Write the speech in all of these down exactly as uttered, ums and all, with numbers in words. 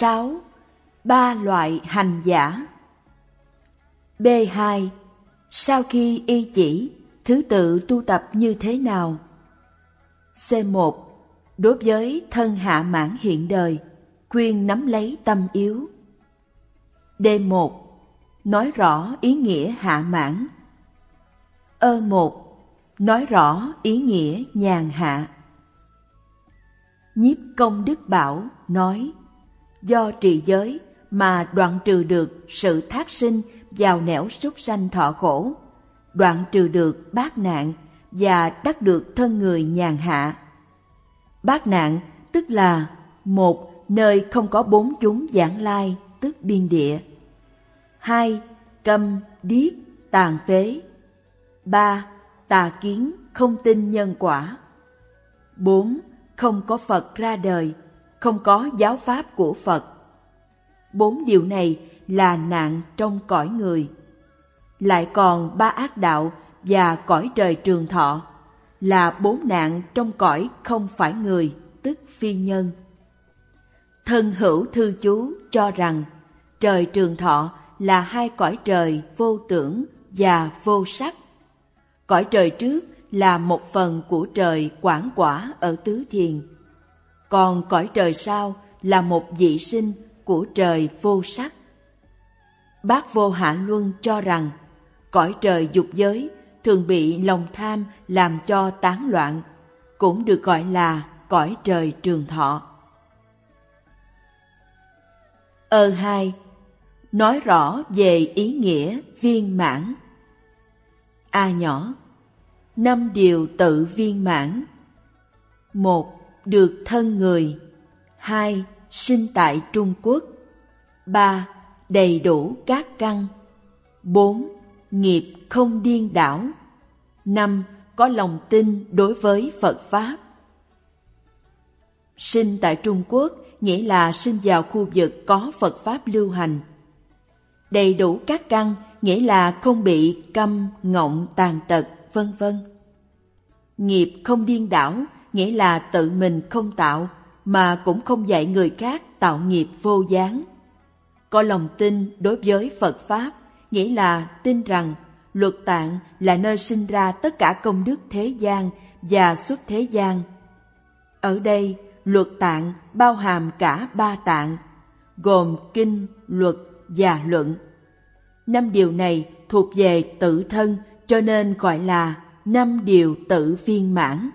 sáu. Ba loại hành giả. B hai. Sau khi y chỉ, thứ tự tu tập như thế nào? C một. Đối với thân hạ mãn hiện đời, khuyên nắm lấy tâm yếu. D một. Nói rõ ý nghĩa hạ mãn. E một. Nói rõ ý nghĩa nhàn hạ. Nhiếp Công Đức Bảo nói, do trì giới mà đoạn trừ được sự thác sinh vào nẻo súc sanh thọ khổ, đoạn trừ được bát nạn và đắc được thân người nhàn hạ. Bát nạn tức là: một, nơi không có bốn chúng vãng lai, tức biên địa. Hai, câm, điếc, tàn phế. Ba, tà kiến, không tin nhân quả. Bốn, không có Phật ra đời, không có giáo pháp của Phật. Bốn điều này là nạn trong cõi người. Lại còn ba ác đạo và cõi trời trường thọ là bốn nạn trong cõi không phải người, tức phi nhân. Thân hữu thư chú cho rằng trời trường thọ là hai cõi trời vô tưởng và vô sắc. Cõi trời trước là một phần của trời quảng quả ở tứ thiền, còn cõi trời sau là một vị sinh của trời vô sắc. Bát Vô Hạ Luân cho rằng cõi trời dục giới thường bị lòng tham làm cho tán loạn, cũng được gọi là cõi trời trường thọ. E hai. Nói rõ về ý nghĩa viên mãn. A nhỏ. Năm điều tự viên mãn. Một, được thân người. Hai, sinh tại Trung Quốc. Ba, đầy đủ các căn. Bốn, nghiệp không điên đảo. Năm, có lòng tin đối với Phật Pháp. Sinh tại Trung Quốc nghĩa là sinh vào khu vực có Phật Pháp lưu hành. Đầy đủ các căn nghĩa là không bị câm, ngọng, tàn tật, vân vân. Nghiệp không điên đảo nghĩa là tự mình không tạo, mà cũng không dạy người khác tạo nghiệp vô gián. Có lòng tin đối với Phật Pháp nghĩa là tin rằng Luật Tạng là nơi sinh ra tất cả công đức thế gian và xuất thế gian. Ở đây, Luật Tạng bao hàm cả ba tạng, gồm kinh, luật và luận. Năm điều này thuộc về tự thân, cho nên gọi là năm điều tự viên mãn.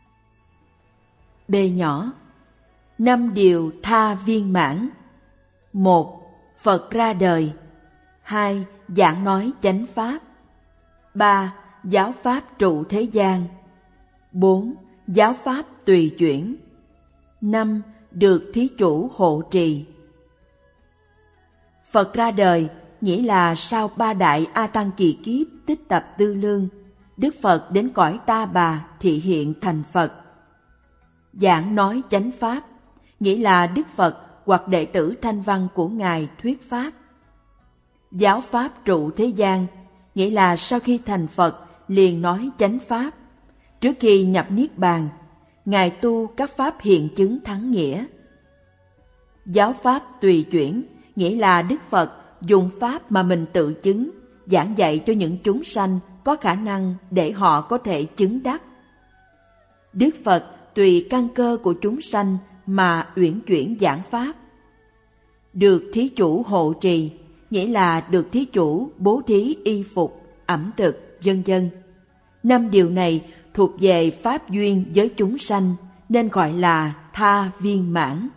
B nhỏ. Năm điều tha viên mãn. Một, Phật ra đời. Hai, giảng nói chánh pháp. Ba, giáo pháp trụ thế gian. Bốn, giáo pháp tùy chuyển. Năm, được thí chủ hộ trì. Phật ra đời nghĩa là sau ba đại A Tăng kỳ kiếp tích tập tư lương, Đức Phật đến cõi Ta Bà thị hiện thành Phật. Giảng nói chánh pháp nghĩa là Đức Phật hoặc đệ tử Thanh Văn của Ngài thuyết pháp. Giáo pháp trụ thế gian nghĩa là sau khi thành Phật liền nói chánh pháp. Trước khi nhập Niết Bàn, Ngài tu các pháp hiện chứng thắng nghĩa. Giáo pháp tùy chuyển nghĩa là Đức Phật dùng pháp mà mình tự chứng, giảng dạy cho những chúng sanh có khả năng để họ có thể chứng đắc. Đức Phật tùy căn cơ của chúng sanh mà uyển chuyển giảng pháp. Được thí chủ hộ trì nghĩa là được thí chủ bố thí y phục, ẩm thực, vân vân. Năm điều này thuộc về pháp duyên với chúng sanh nên gọi là tha viên mãn.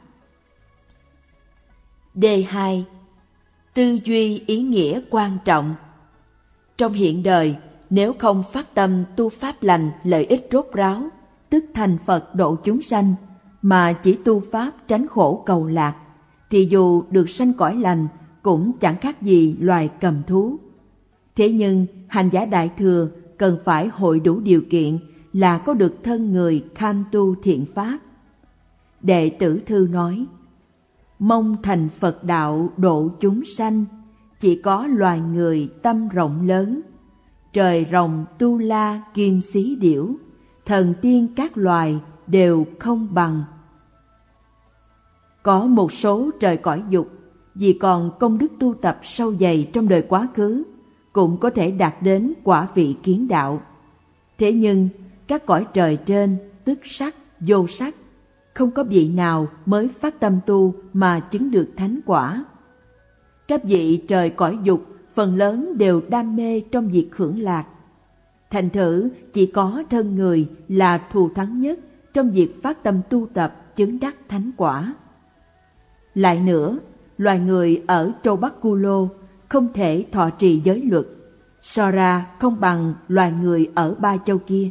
D hai. Tư duy ý nghĩa quan trọng. Trong hiện đời, nếu không phát tâm tu pháp lành lợi ích rốt ráo, tức thành Phật độ chúng sanh, mà chỉ tu pháp tránh khổ cầu lạc, thì dù được sanh cõi lành cũng chẳng khác gì loài cầm thú. Thế nhưng hành giả Đại Thừa cần phải hội đủ điều kiện là có được thân người kham tu thiện pháp. Đệ tử Thư nói: mong thành Phật đạo độ chúng sanh, chỉ có loài người tâm rộng lớn. Trời rồng tu la kim xí điểu, thần tiên các loài đều không bằng. Có một số trời cõi dục, vì còn công đức tu tập sâu dày trong đời quá khứ, cũng có thể đạt đến quả vị kiến đạo. Thế nhưng, các cõi trời trên, tức sắc, vô sắc, không có vị nào mới phát tâm tu mà chứng được thánh quả. Các vị trời cõi dục phần lớn đều đam mê trong việc hưởng lạc. Thành thử chỉ có thân người là thù thắng nhất trong việc phát tâm tu tập chứng đắc thánh quả. Lại nữa, loài người ở châu Bắc Cu Lô không thể thọ trì giới luật, so ra không bằng loài người ở ba châu kia.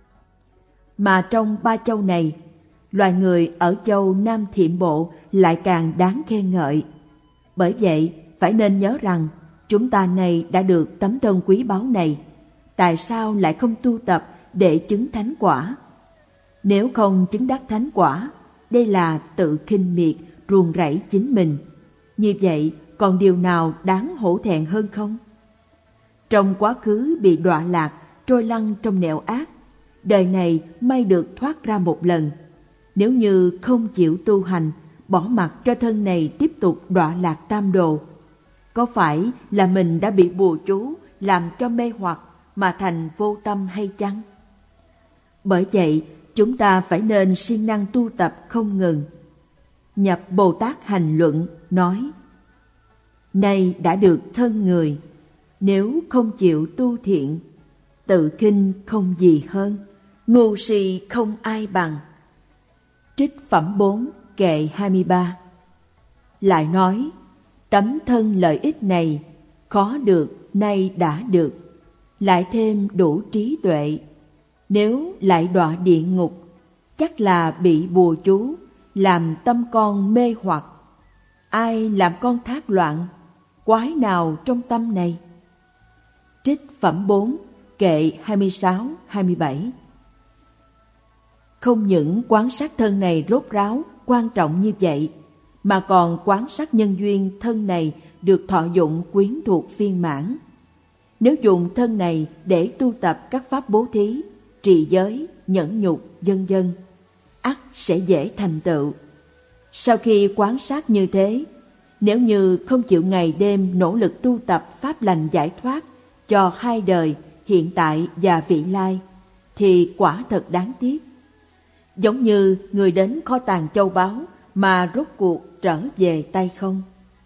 Mà trong ba châu này, loài người ở châu Nam Thiểm Bộ lại càng đáng khen ngợi. Bởi vậy, phải nên nhớ rằng chúng ta này đã được tấm thân quý báu này, tại sao lại không tu tập để chứng thánh quả? Nếu không chứng đắc thánh quả, đây là tự khinh miệt, ruồng rẫy chính mình. Như vậy, còn điều nào đáng hổ thẹn hơn không? Trong quá khứ bị đọa lạc, trôi lăn trong nẻo ác, đời này may được thoát ra một lần. Nếu như không chịu tu hành, bỏ mặc cho thân này tiếp tục đọa lạc tam đồ, có phải là mình đã bị bùa chú làm cho mê hoặc mà thành vô tâm hay chăng? Bởi vậy, chúng ta phải nên siêng năng tu tập không ngừng. Nhập Bồ Tát Hành Luận nói: nay đã được thân người, nếu không chịu tu thiện, tự khinh không gì hơn, ngu si không ai bằng. Trích phẩm bốn, kệ hai mươi ba. Lại nói, tấm thân lợi ích này, khó được nay đã được, lại thêm đủ trí tuệ. Nếu lại đọa địa ngục, chắc là bị bùa chú, làm tâm con mê hoặc. Ai làm con thác loạn, quái nào trong tâm này? Trích phẩm bốn, kệ hai mươi sáu, hai mươi bảy. Không những quán sát thân này rốt ráo, quan trọng như vậy, mà còn quán sát nhân duyên thân này được thọ dụng quyến thuộc viên mãn. Nếu dùng thân này để tu tập các pháp bố thí, trì giới, nhẫn nhục, vân vân, ắt sẽ dễ thành tựu. Sau khi quán sát như thế, nếu như không chịu ngày đêm nỗ lực tu tập pháp lành giải thoát cho hai đời, hiện tại và vị lai, thì quả thật đáng tiếc. Giống như người đến kho tàng châu báu mà rốt cuộc trở về tay không.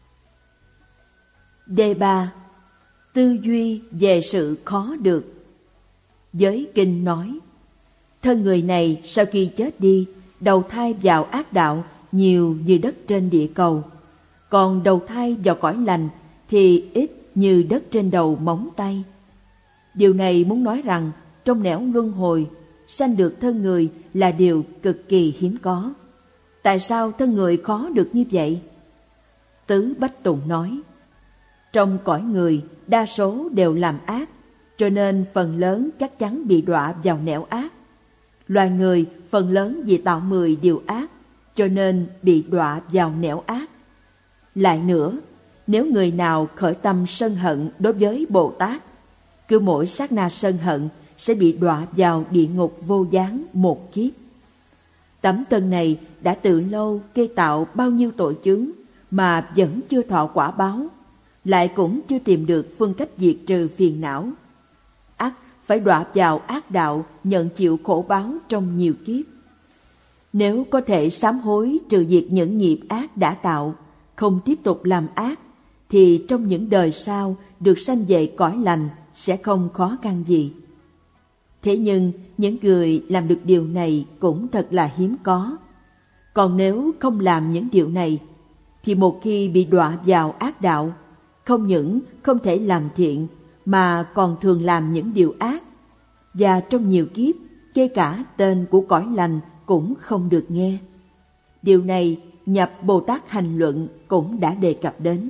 Đề ba. Tư duy về sự khó được. Giới kinh nói, thân người này sau khi chết đi, đầu thai vào ác đạo nhiều như đất trên địa cầu, còn đầu thai vào cõi lành thì ít như đất trên đầu móng tay. Điều này muốn nói rằng trong nẻo luân hồi, sanh được thân người là điều cực kỳ hiếm có. Tại sao thân người khó được như vậy? Tứ Bách Tùng nói, trong cõi người đa số đều làm ác, cho nên phần lớn chắc chắn bị đọa vào nẻo ác. Loài người phần lớn vì tạo mười điều ác, cho nên bị đọa vào nẻo ác. Lại nữa, nếu người nào khởi tâm sân hận đối với Bồ Tát, cứ mỗi sát na sân hận sẽ bị đọa vào địa ngục vô gián một kiếp. Tấm thân này đã từ lâu gây tạo bao nhiêu tội chướng mà vẫn chưa thọ quả báo, lại cũng chưa tìm được phương cách diệt trừ phiền não. Ắt phải đọa vào ác đạo, nhận chịu khổ báo trong nhiều kiếp. Nếu có thể sám hối trừ diệt những nghiệp ác đã tạo, không tiếp tục làm ác, thì trong những đời sau được sanh về cõi lành sẽ không khó khăn gì. Thế nhưng những người làm được điều này cũng thật là hiếm có. Còn nếu không làm những điều này, thì một khi bị đọa vào ác đạo, không những không thể làm thiện, mà còn thường làm những điều ác. Và trong nhiều kiếp, kể cả tên của cõi lành cũng không được nghe. Điều này nhập Bồ Tát Hành Luận cũng đã đề cập đến.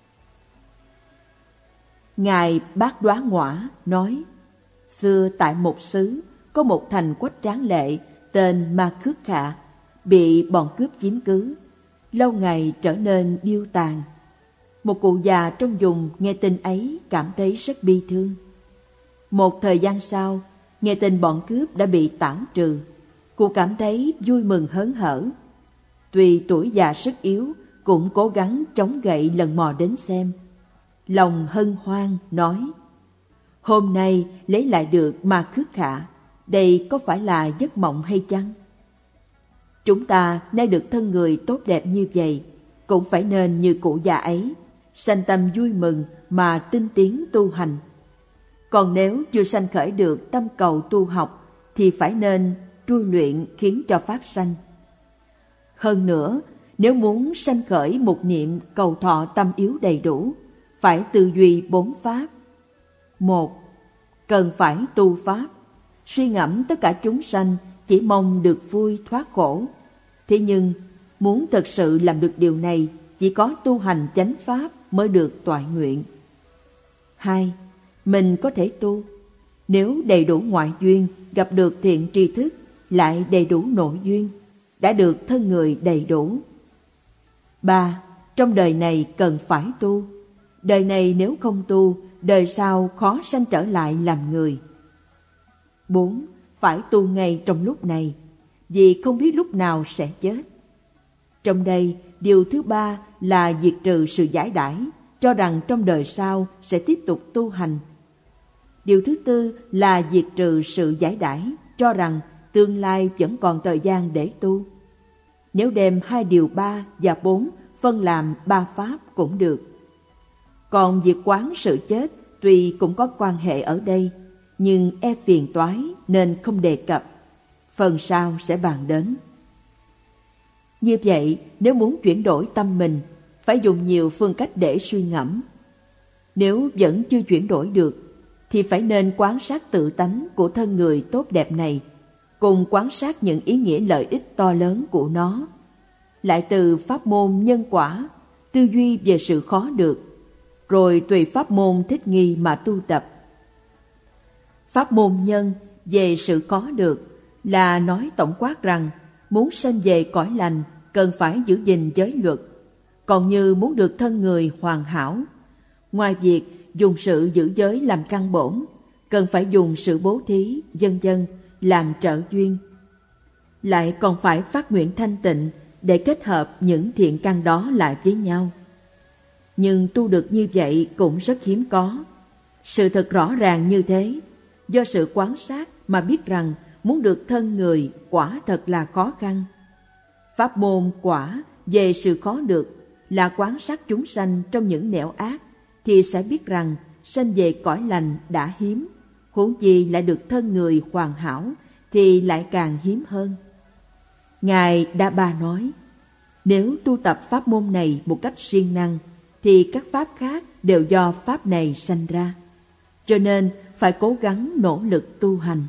Ngài Bát Đoá Ngoã nói, xưa tại một xứ có một thành quách tráng lệ tên Ma Khước Khạ, bị bọn cướp chiếm cứ, lâu ngày trở nên điêu tàn. Một cụ già trong vùng nghe tin ấy cảm thấy rất bi thương. Một thời gian sau, nghe tin bọn cướp đã bị tản trừ, cụ cảm thấy vui mừng hớn hở. tuy tuổi già sức yếu, cũng cố gắng chống gậy lần mò đến xem. Lòng hân hoan nói: hôm nay lấy lại được Ma Khước Khả, đây có phải là giấc mộng hay chăng? Chúng ta nay được thân người tốt đẹp như vậy, cũng phải nên như cụ già ấy, sanh tâm vui mừng mà tinh tiến tu hành. Còn nếu chưa sanh khởi được tâm cầu tu học, thì phải nên trui luyện khiến cho phát sanh. Hơn nữa, nếu muốn sanh khởi một niệm cầu thọ tâm yếu đầy đủ, phải tư duy bốn pháp. Một, cần phải tu pháp, suy ngẫm tất cả chúng sanh chỉ mong được vui thoát khổ. Thế nhưng, muốn thật sự làm được điều này, chỉ có tu hành chánh pháp mới được toại nguyện. Hai, mình có thể tu. Nếu đầy đủ ngoại duyên, gặp được thiện tri thức, lại đầy đủ nội duyên, đã được thân người đầy đủ. Ba, trong đời này cần phải tu. Đời này nếu không tu, đời sau khó sanh trở lại làm người. Bốn, phải tu ngay trong lúc này, vì không biết lúc nào sẽ chết. Trong đây, điều thứ ba là diệt trừ sự giải đãi, cho rằng trong đời sau sẽ tiếp tục tu hành. Điều thứ tư là diệt trừ sự giải đãi, cho rằng tương lai vẫn còn thời gian để tu. Nếu đem hai điều ba và bốn phân làm ba pháp cũng được. Còn việc quán sự chết tuy cũng có quan hệ ở đây, nhưng e phiền toái nên không đề cập. Phần sau sẽ bàn đến. Như vậy, nếu muốn chuyển đổi tâm mình, phải dùng nhiều phương cách để suy ngẫm. Nếu vẫn chưa chuyển đổi được, thì phải nên quan sát tự tánh của thân người tốt đẹp này, cùng quan sát những ý nghĩa lợi ích to lớn của nó. Lại từ pháp môn nhân quả, tư duy về sự khó được, rồi tùy pháp môn thích nghi mà tu tập. Pháp môn nhân về sự có được là nói tổng quát rằng muốn sanh về cõi lành cần phải giữ gìn giới luật. Còn như muốn được thân người hoàn hảo, ngoài việc dùng sự giữ giới làm căn bổn, cần phải dùng sự bố thí, vân vân làm trợ duyên. Lại còn phải phát nguyện thanh tịnh để kết hợp những thiện căn đó lại với nhau. Nhưng tu được như vậy cũng rất hiếm có. Sự thật rõ ràng như thế, do sự quan sát mà biết rằng muốn được thân người quả thật là khó khăn. Pháp môn quả về sự khó được là quan sát chúng sanh trong những nẻo ác, thì sẽ biết rằng sanh về cõi lành đã hiếm, huống chi lại được thân người hoàn hảo thì lại càng hiếm hơn. Ngài Đa Ba nói, nếu tu tập pháp môn này một cách siêng năng, thì các pháp khác đều do pháp này sanh ra. Cho nên phải cố gắng nỗ lực tu hành.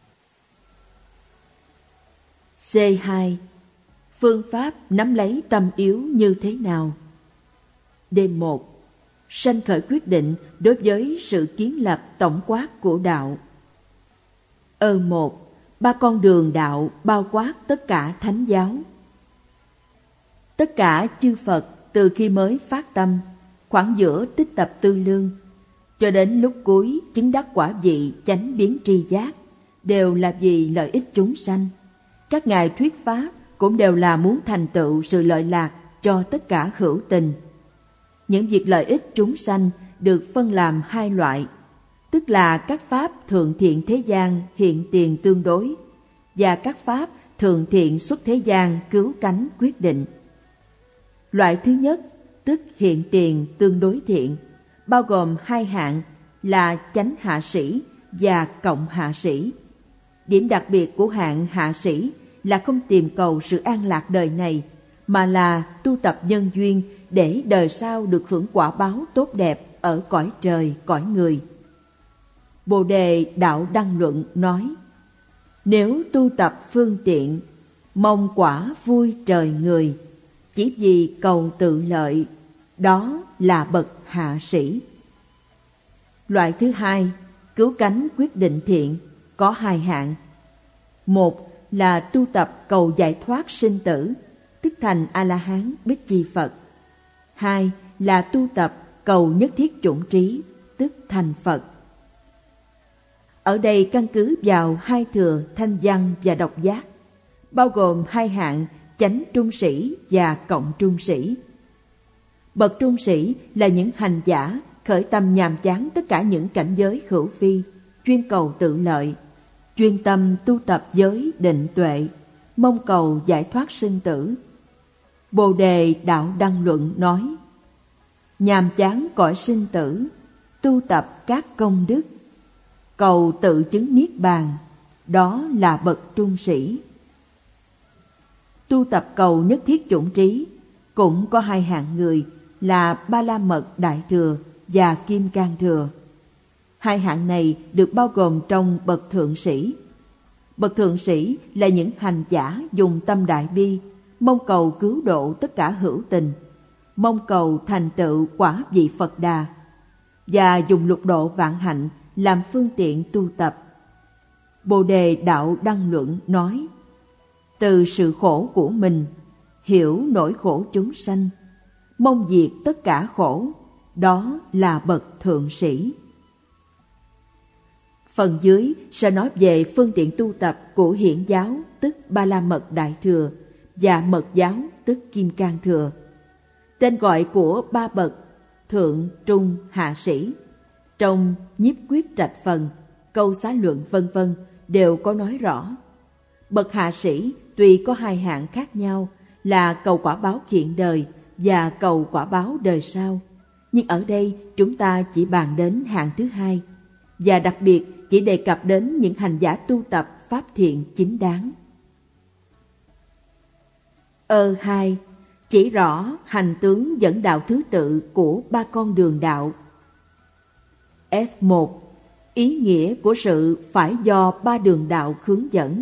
C hai. Phương pháp nắm lấy tâm yếu như thế nào? D một. Sanh khởi quyết định đối với sự kiến lập tổng quát của đạo. Ơ một. Ba con đường đạo bao quát tất cả thánh giáo. Tất cả chư Phật từ khi mới phát tâm, khoảng giữa tích tập tư lương, cho đến lúc cuối chứng đắc quả vị chánh biến tri giác, đều là vì lợi ích chúng sanh. Các ngài thuyết pháp cũng đều là muốn thành tựu sự lợi lạc cho tất cả hữu tình. Những việc lợi ích chúng sanh được phân làm hai loại, tức là các pháp thượng thiện thế gian hiện tiền tương đối, và các pháp thượng thiện xuất thế gian cứu cánh quyết định. Loại thứ nhất, tức hiện tiền tương đối thiện, bao gồm hai hạng là chánh hạ sĩ và cộng hạ sĩ. Điểm đặc biệt của hạng hạ sĩ là không tìm cầu sự an lạc đời này, mà là tu tập nhân duyên để đời sau được hưởng quả báo tốt đẹp ở cõi trời, cõi người. Bồ Đề Đạo Đăng Luận nói, nếu tu tập phương tiện, mong quả vui trời người, chỉ vì cầu tự lợi, đó là bậc hạ sĩ. Loại thứ hai, cứu cánh quyết định thiện, có hai hạng. Một là tu tập cầu giải thoát sinh tử, tức thành A-la-hán Bích Chi Phật. Hai là tu tập cầu nhất thiết chủng trí, tức thành Phật. Ở đây căn cứ vào hai thừa thanh văn và độc giác, bao gồm hai hạng chánh trung sĩ và cộng trung sĩ. Bậc trung sĩ là những hành giả khởi tâm nhàm chán tất cả những cảnh giới hữu vi, chuyên cầu tự lợi, chuyên tâm tu tập giới định tuệ, mong cầu giải thoát sinh tử. Bồ Đề Đạo Đăng Luận nói: nhàm chán cõi sinh tử, tu tập các công đức, cầu tự chứng niết bàn, đó là bậc trung sĩ. Tu tập cầu nhất thiết chủng trí cũng có hai hạng người là Ba La Mật Đại Thừa và Kim Cang Thừa. Hai hạng này được bao gồm trong bậc thượng sĩ. Bậc thượng sĩ là những hành giả dùng tâm đại bi, mong cầu cứu độ tất cả hữu tình, mong cầu thành tựu quả vị Phật Đà, và dùng lục độ vạn hạnh làm phương tiện tu tập. Bồ Đề Đạo Đăng Luận nói: từ sự khổ của mình hiểu nỗi khổ chúng sanh, mong diệt tất cả khổ, đó là bậc thượng sĩ. Phần dưới sẽ nói về phương tiện tu tập của Hiển giáo tức Ba La Mật Đại Thừa và Mật giáo tức Kim Cang Thừa. Tên gọi của ba bậc thượng, trung, hạ sĩ trong Nhiếp Quyết Trạch Phần, Câu Xá Luận vân vân đều có nói rõ. Bậc hạ sĩ tuy có hai hạng khác nhau là cầu quả báo hiện đời và cầu quả báo đời sau, nhưng ở đây chúng ta chỉ bàn đến hạng thứ hai, và đặc biệt chỉ đề cập đến những hành giả tu tập pháp thiện chính đáng. Ơ hai, chỉ rõ hành tướng dẫn đạo thứ tự của ba con đường đạo. F một, ý nghĩa của sự phải do ba đường đạo hướng dẫn.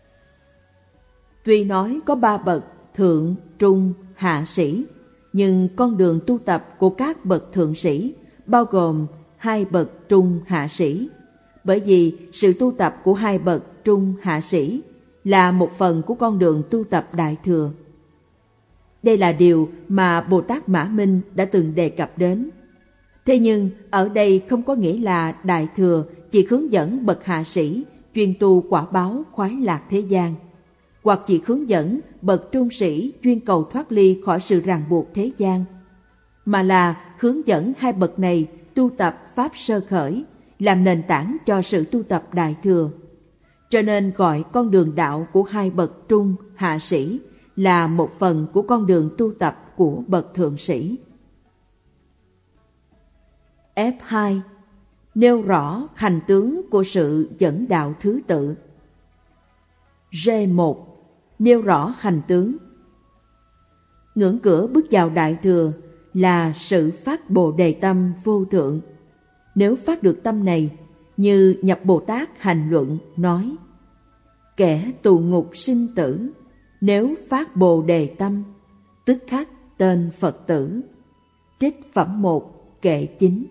Tuy nói có ba bậc thượng, trung, hạ sĩ, nhưng con đường tu tập của các bậc thượng sĩ bao gồm hai bậc trung hạ sĩ, bởi vì sự tu tập của hai bậc trung hạ sĩ là một phần của con đường tu tập Đại Thừa. Đây là điều mà Bồ Tát Mã Minh đã từng đề cập đến. Thế nhưng ở đây không có nghĩa là Đại Thừa chỉ hướng dẫn bậc hạ sĩ chuyên tu quả báo khoái lạc thế gian, hoặc chỉ hướng dẫn bậc trung sĩ chuyên cầu thoát ly khỏi sự ràng buộc thế gian, mà là hướng dẫn hai bậc này tu tập pháp sơ khởi, làm nền tảng cho sự tu tập Đại Thừa. Cho nên gọi con đường đạo của hai bậc trung hạ sĩ là một phần của con đường tu tập của bậc thượng sĩ. F hai, nêu rõ hành tướng của sự dẫn đạo thứ tự. G một, nêu rõ hành tướng. Ngưỡng cửa bước vào Đại Thừa là sự phát Bồ Đề tâm vô thượng. Nếu phát được tâm này, như Nhập Bồ Tát Hành Luận nói: kẻ tù ngục sinh tử, nếu phát Bồ Đề tâm, tức khắc tên Phật tử. Trích phẩm một, kệ chín.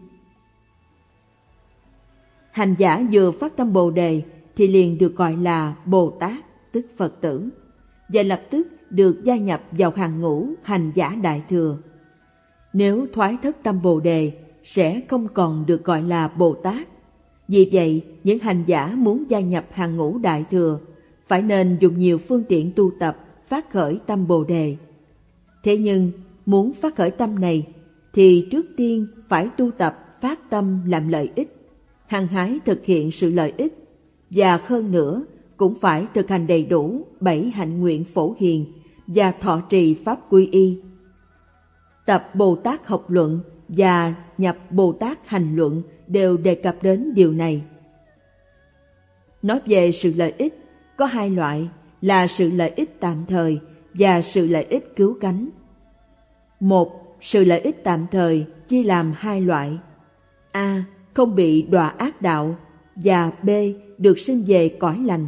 Hành giả vừa phát tâm Bồ Đề thì liền được gọi là Bồ Tát, tức Phật tử, và lập tức được gia nhập vào hàng ngũ hành giả Đại Thừa. Nếu thoái thất tâm Bồ Đề sẽ không còn được gọi là Bồ Tát. Vì vậy, những hành giả muốn gia nhập hàng ngũ Đại Thừa phải nên dùng nhiều phương tiện tu tập phát khởi tâm Bồ Đề. Thế nhưng, muốn phát khởi tâm này thì trước tiên phải tu tập phát tâm làm lợi ích, hăng hái thực hiện sự lợi ích, và hơn nữa cũng phải thực hành đầy đủ bảy hạnh nguyện phổ hiền và thọ trì pháp quy y. Tập Bồ Tát Học Luận và Nhập Bồ Tát Hành Luận đều đề cập đến điều này. Nói về sự lợi ích, có hai loại là sự lợi ích tạm thời và sự lợi ích cứu cánh. Một, sự lợi ích tạm thời chia làm hai loại: A. Không bị đọa ác đạo, và B. Được sinh về cõi lành.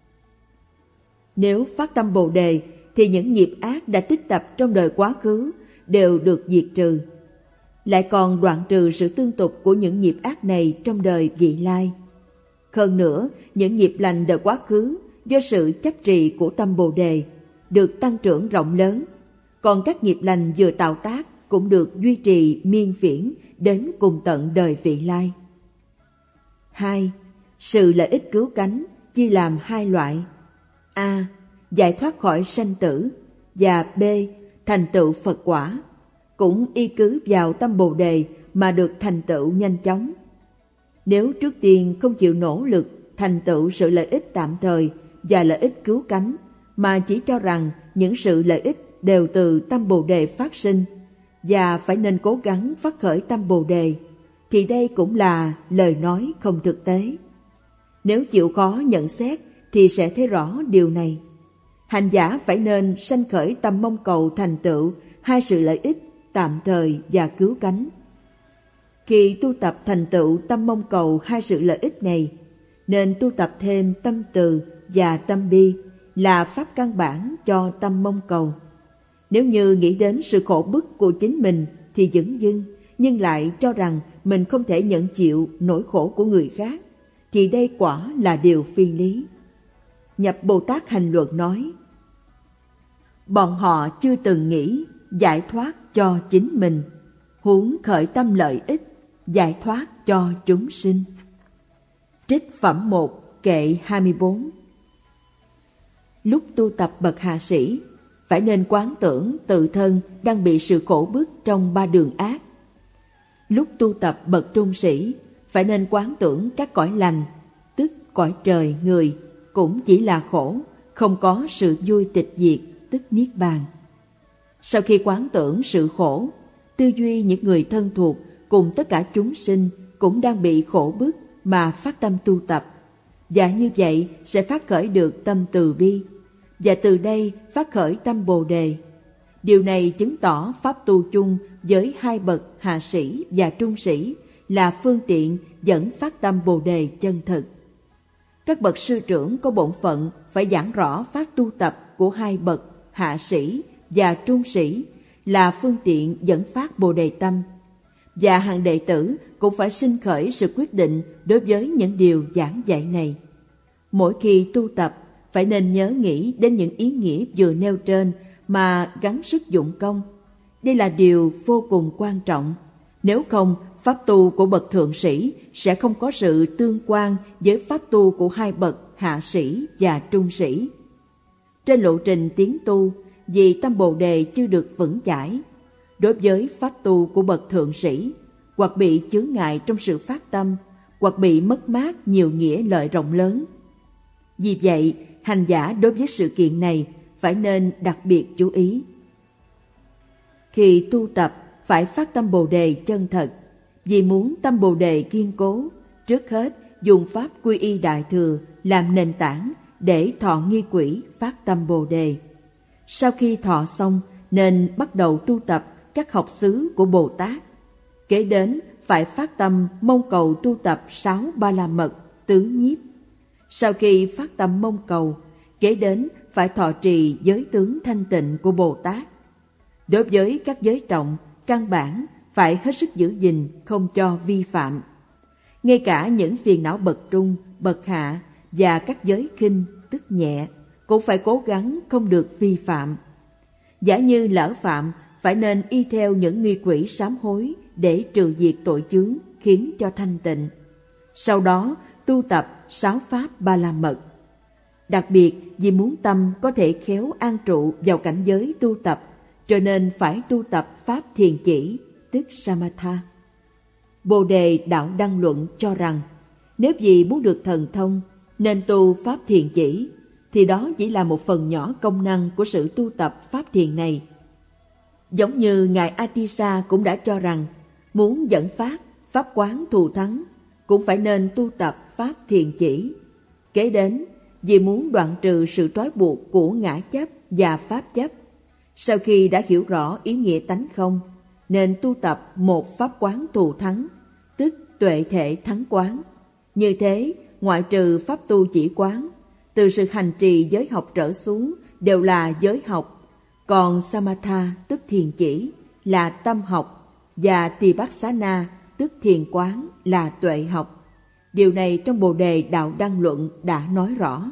Nếu phát tâm Bồ Đề thì những nghiệp ác đã tích tập trong đời quá khứ đều được diệt trừ, lại còn đoạn trừ sự tương tục của những nghiệp ác này trong đời vị lai. Hơn nữa, những nghiệp lành đời quá khứ do sự chấp trì của tâm Bồ Đề được tăng trưởng rộng lớn, còn các nghiệp lành vừa tạo tác cũng được duy trì miên viễn đến cùng tận đời vị lai. Hai, sự lợi ích cứu cánh chia làm hai loại: A. Giải thoát khỏi sanh tử, và B. Thành tựu Phật quả, cũng y cứ vào tâm Bồ Đề mà được thành tựu nhanh chóng. Nếu trước tiên không chịu nỗ lực thành tựu sự lợi ích tạm thời và lợi ích cứu cánh, mà chỉ cho rằng những sự lợi ích đều từ tâm Bồ Đề phát sinh và phải nên cố gắng phát khởi tâm Bồ Đề, thì đây cũng là lời nói không thực tế. Nếu chịu khó nhận xét thì sẽ thấy rõ điều này. Hành giả phải nên sanh khởi tâm mong cầu thành tựu hai sự lợi ích tạm thời và cứu cánh. Khi tu tập thành tựu tâm mong cầu hai sự lợi ích này, nên tu tập thêm tâm từ và tâm bi là pháp căn bản cho tâm mong cầu. Nếu như nghĩ đến sự khổ bức của chính mình thì dửng dưng, nhưng lại cho rằng mình không thể nhận chịu nỗi khổ của người khác, thì đây quả là điều phi lý. Nhập Bồ Tát Hành Luận nói, bọn họ chưa từng nghĩ giải thoát cho chính mình, huống khởi tâm lợi ích, giải thoát cho chúng sinh. Trích phẩm một, kệ hai mươi bốn. Lúc tu tập bậc hạ sĩ, phải nên quán tưởng tự thân đang bị sự khổ bức trong ba đường ác. Lúc tu tập bậc trung sĩ, phải nên quán tưởng các cõi lành, tức cõi trời, người, cũng chỉ là khổ, không có sự vui tịch diệt, tức niết bàn. Sau khi quán tưởng sự khổ, tư duy những người thân thuộc cùng tất cả chúng sinh cũng đang bị khổ bức mà phát tâm tu tập, và như vậy sẽ phát khởi được tâm từ bi, và từ đây phát khởi tâm Bồ Đề. Điều này chứng tỏ pháp tu chung với hai bậc hạ sĩ và trung sĩ là phương tiện dẫn phát tâm Bồ Đề chân thực. Các bậc sư trưởng có bổn phận phải giảng rõ pháp tu tập của hai bậc hạ sĩ và trung sĩ là phương tiện dẫn phát Bồ Đề tâm, và hàng đệ tử cũng phải sinh khởi sự quyết định đối với những điều giảng dạy này. Mỗi khi tu tập, phải nên nhớ nghĩ đến những ý nghĩa vừa nêu trên mà gắng sức dụng công. Đây là điều vô cùng quan trọng. Nếu không, pháp tu của bậc thượng sĩ sẽ không có sự tương quan với pháp tu của hai bậc hạ sĩ và trung sĩ. Trên lộ trình tiến tu, vì tâm Bồ Đề chưa được vững chãi, đối với pháp tu của bậc thượng sĩ, hoặc bị chướng ngại trong sự phát tâm, hoặc bị mất mát nhiều nghĩa lợi rộng lớn. Vì vậy, hành giả đối với sự kiện này phải nên đặc biệt chú ý. Khi tu tập, phải phát tâm Bồ Đề chân thật. Vì muốn tâm Bồ Đề kiên cố, trước hết dùng pháp quy y Đại Thừa làm nền tảng để thọ nghi quỹ phát tâm Bồ Đề. Sau khi thọ xong, nên bắt đầu tu tập các học xứ của Bồ Tát. Kế đến phải phát tâm mong cầu tu tập sáu ba la mật, tứ nhiếp. Sau khi phát tâm mong cầu, kế đến phải thọ trì giới tướng thanh tịnh của Bồ Tát. Đối với các giới trọng, căn bản phải hết sức giữ gìn, không cho vi phạm. Ngay cả những phiền não bậc trung, bậc hạ và các giới khinh, tức nhẹ, cũng phải cố gắng không được vi phạm. Giả như lỡ phạm, phải nên y theo những nghi quỹ sám hối để trừ diệt tội chướng, khiến cho thanh tịnh. Sau đó tu tập sáu pháp ba la mật. Đặc biệt vì muốn tâm có thể khéo an trụ vào cảnh giới tu tập, cho nên phải tu tập pháp thiền chỉ, tức Samatha. Bồ Đề Đạo Đăng Luận cho rằng, nếu vì muốn được thần thông nên tu pháp thiền chỉ, thì đó chỉ là một phần nhỏ công năng của sự tu tập pháp thiền này. Giống như Ngài Atisa cũng đã cho rằng, muốn dẫn phát pháp quán thù thắng, cũng phải nên tu tập pháp thiền chỉ. Kế đến, vì muốn đoạn trừ sự trói buộc của ngã chấp và pháp chấp, sau khi đã hiểu rõ ý nghĩa tánh không, nên tu tập một pháp quán thù thắng, tức tuệ thể thắng quán. Như thế, ngoại trừ pháp tu chỉ quán, từ sự hành trì giới học trở xuống đều là giới học, còn Samatha tức thiền chỉ là tâm học, và Tipassana tức thiền quán là tuệ học. Điều này trong Bồ Đề Đạo Đăng Luận đã nói rõ.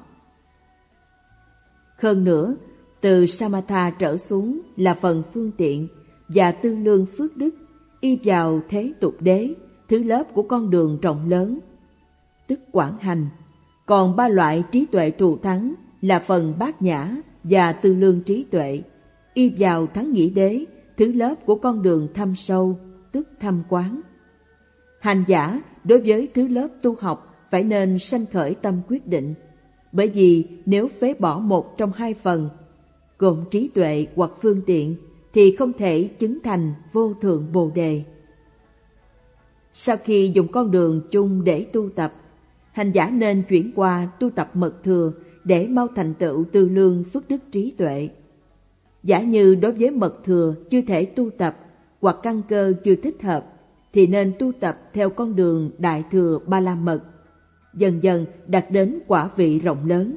Hơn nữa, từ Samatha trở xuống là phần phương tiện và tư lương phước đức, y vào thế tục đế, thứ lớp của con đường rộng lớn, tức quảng hành. Còn ba loại trí tuệ thù thắng là phần bát nhã và tư lương trí tuệ, Y vào thắng nghĩa đế, thứ lớp của con đường thâm sâu, tức thâm quán. Hành giả đối với thứ lớp tu học phải nên sanh khởi tâm quyết định, bởi vì nếu phế bỏ một trong hai phần, gồm trí tuệ hoặc phương tiện, thì không thể chứng thành vô thượng Bồ Đề. Sau khi dùng con đường chung để tu tập, hành giả nên chuyển qua tu tập mật thừa để mau thành tựu tư lương phước đức trí tuệ. Giả như đối với mật thừa chưa thể tu tập hoặc căn cơ chưa thích hợp, thì nên tu tập theo con đường đại thừa ba la mật, dần dần đạt đến quả vị rộng lớn.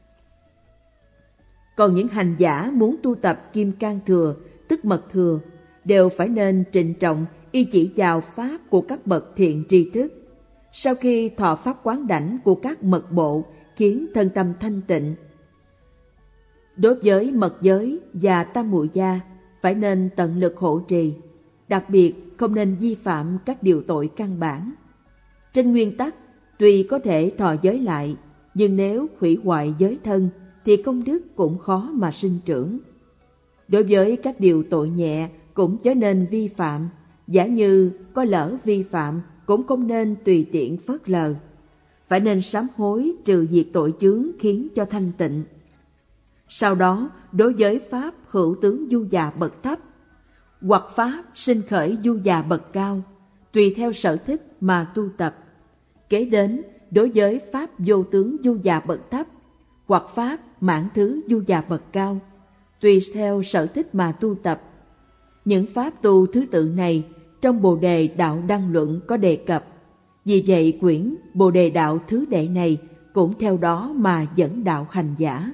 Còn những hành giả muốn tu tập kim cang thừa, tức mật thừa, đều phải nên trịnh trọng y chỉ vào pháp của các bậc thiện tri thức. Sau khi thọ pháp quán đảnh của các mật bộ, khiến thân tâm thanh tịnh. Đối với mật giới và tam muội gia, phải nên tận lực hộ trì, đặc biệt không nên vi phạm các điều tội căn bản. Trên nguyên tắc, tuy có thể thọ giới lại, nhưng nếu hủy hoại giới thân, thì công đức cũng khó mà sinh trưởng. Đối với các điều tội nhẹ, cũng chớ nên vi phạm, giả như có lỡ vi phạm, cũng không nên tùy tiện phớt lờ. Phải nên sám hối trừ diệt tội chướng khiến cho thanh tịnh. Sau đó, đối với pháp hữu tướng du già bậc thấp, hoặc pháp sinh khởi du già bậc cao, tùy theo sở thích mà tu tập. Kế đến, đối với pháp vô tướng du già bậc thấp, hoặc pháp mãn thứ du già bậc cao, tùy theo sở thích mà tu tập. Những pháp tu thứ tự này trong Bồ Đề Đạo Đăng Luận có đề cập. Vì vậy quyển Bồ Đề Đạo thứ đệ này cũng theo đó mà dẫn đạo hành giả.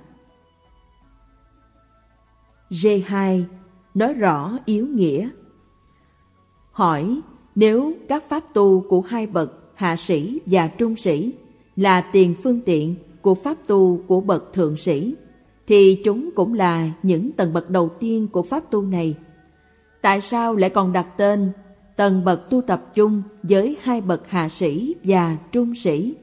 G hai. Nói rõ yếu nghĩa. Hỏi, nếu các pháp tu của hai bậc hạ sĩ và trung sĩ là tiền phương tiện của pháp tu của bậc thượng sĩ, thì chúng cũng là những tầng bậc đầu tiên của pháp tu này. Tại sao lại còn đặt tên tầng bậc tu tập chung với hai bậc hạ sĩ và trung sĩ?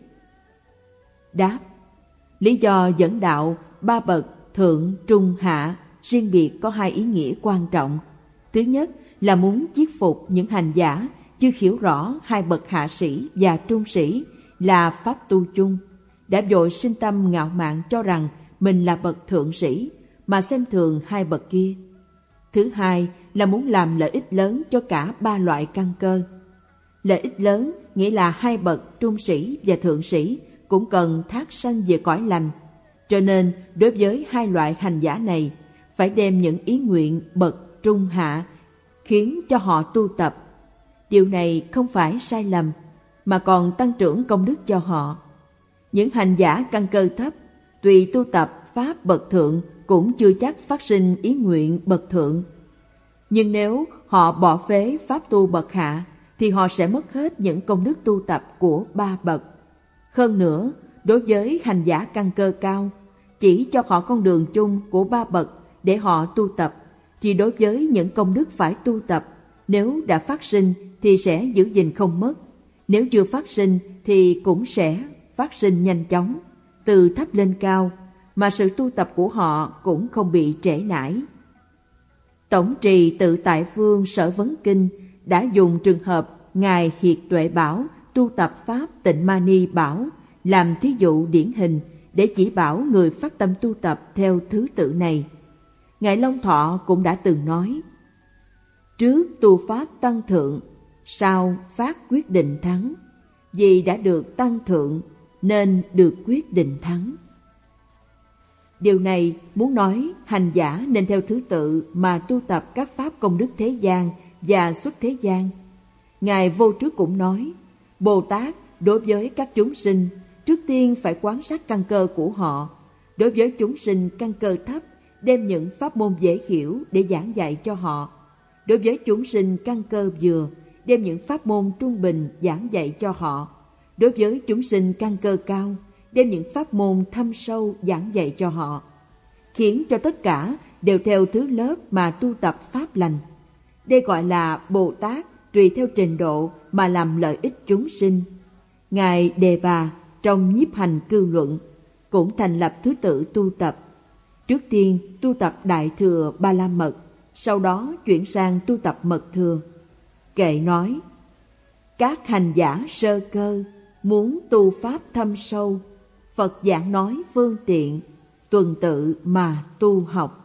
Đáp, lý do dẫn đạo ba bậc thượng, trung, hạ riêng biệt có hai ý nghĩa quan trọng. Thứ nhất là muốn thuyết phục những hành giả chưa hiểu rõ hai bậc hạ sĩ và trung sĩ là pháp tu chung, đã vội sinh tâm ngạo mạn cho rằng mình là bậc thượng sĩ mà xem thường hai bậc kia. Thứ hai là muốn làm lợi ích lớn cho cả ba loại căn cơ. Lợi ích lớn nghĩa là hai bậc trung sĩ và thượng sĩ cũng cần thác sanh về cõi lành. Cho nên đối với hai loại hành giả này, phải đem những ý nguyện bậc trung hạ khiến cho họ tu tập. Điều này không phải sai lầm, mà còn tăng trưởng công đức cho họ. Những hành giả căn cơ thấp, tùy tu tập pháp bậc thượng cũng chưa chắc phát sinh ý nguyện bậc thượng. Nhưng nếu họ bỏ phế pháp tu bậc hạ, thì họ sẽ mất hết những công đức tu tập của ba bậc. Hơn nữa, đối với hành giả căn cơ cao, chỉ cho họ con đường chung của ba bậc để họ tu tập, thì đối với những công đức phải tu tập, nếu đã phát sinh thì sẽ giữ gìn không mất, nếu chưa phát sinh thì cũng sẽ phát sinh nhanh chóng, từ thấp lên cao, mà sự tu tập của họ cũng không bị trễ nải. Tổng trì Tự Tại Vương Sở Vấn Kinh đã dùng trường hợp Ngài Hiệt Tuệ Bảo tu tập pháp Tịnh Mani Bảo làm thí dụ điển hình để chỉ bảo người phát tâm tu tập theo thứ tự này. Ngài Long Thọ cũng đã từng nói, trước tu pháp tăng thượng, sau phát quyết định thắng. Vì đã được tăng thượng nên được quyết định thắng. Điều này muốn nói hành giả nên theo thứ tự mà tu tập các pháp công đức thế gian và xuất thế gian. Ngài Vô Trước cũng nói, Bồ Tát đối với các chúng sinh trước tiên phải quan sát căn cơ của họ. Đối với chúng sinh căn cơ thấp, đem những pháp môn dễ hiểu để giảng dạy cho họ. Đối với chúng sinh căn cơ vừa, đem những pháp môn trung bình giảng dạy cho họ. Đối với chúng sinh căn cơ cao, đem những pháp môn thâm sâu giảng dạy cho họ, khiến cho tất cả đều theo thứ lớp mà tu tập pháp lành. Đây gọi là Bồ Tát tùy theo trình độ mà làm lợi ích chúng sinh. Ngài Đề Bà trong Nhiếp Hành Cư Luận cũng thành lập thứ tự tu tập. Trước tiên tu tập Đại Thừa Ba La Mật, sau đó chuyển sang tu tập Mật Thừa. Kệ nói: các hành giả sơ cơ muốn tu pháp thâm sâu, Phật giảng nói phương tiện, tuần tự mà tu học.